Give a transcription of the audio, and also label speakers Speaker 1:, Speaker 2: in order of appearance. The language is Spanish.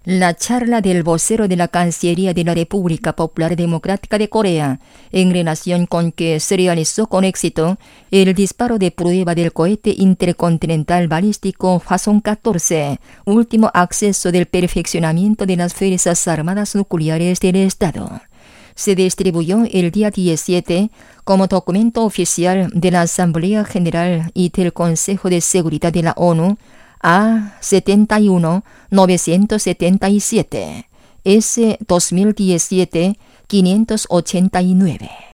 Speaker 1: La charla del vocero de la Cancillería de la República Popular Democrática de Corea, en relación con que se realizó con éxito el disparo de prueba del cohete intercontinental balístico Hwasong 14, último acceso del perfeccionamiento de las Fuerzas Armadas Nucleares del Estado. Se distribuyó el día 17 como documento oficial de la Asamblea General y del Consejo de Seguridad de la ONU A71-977, S. 2017-589.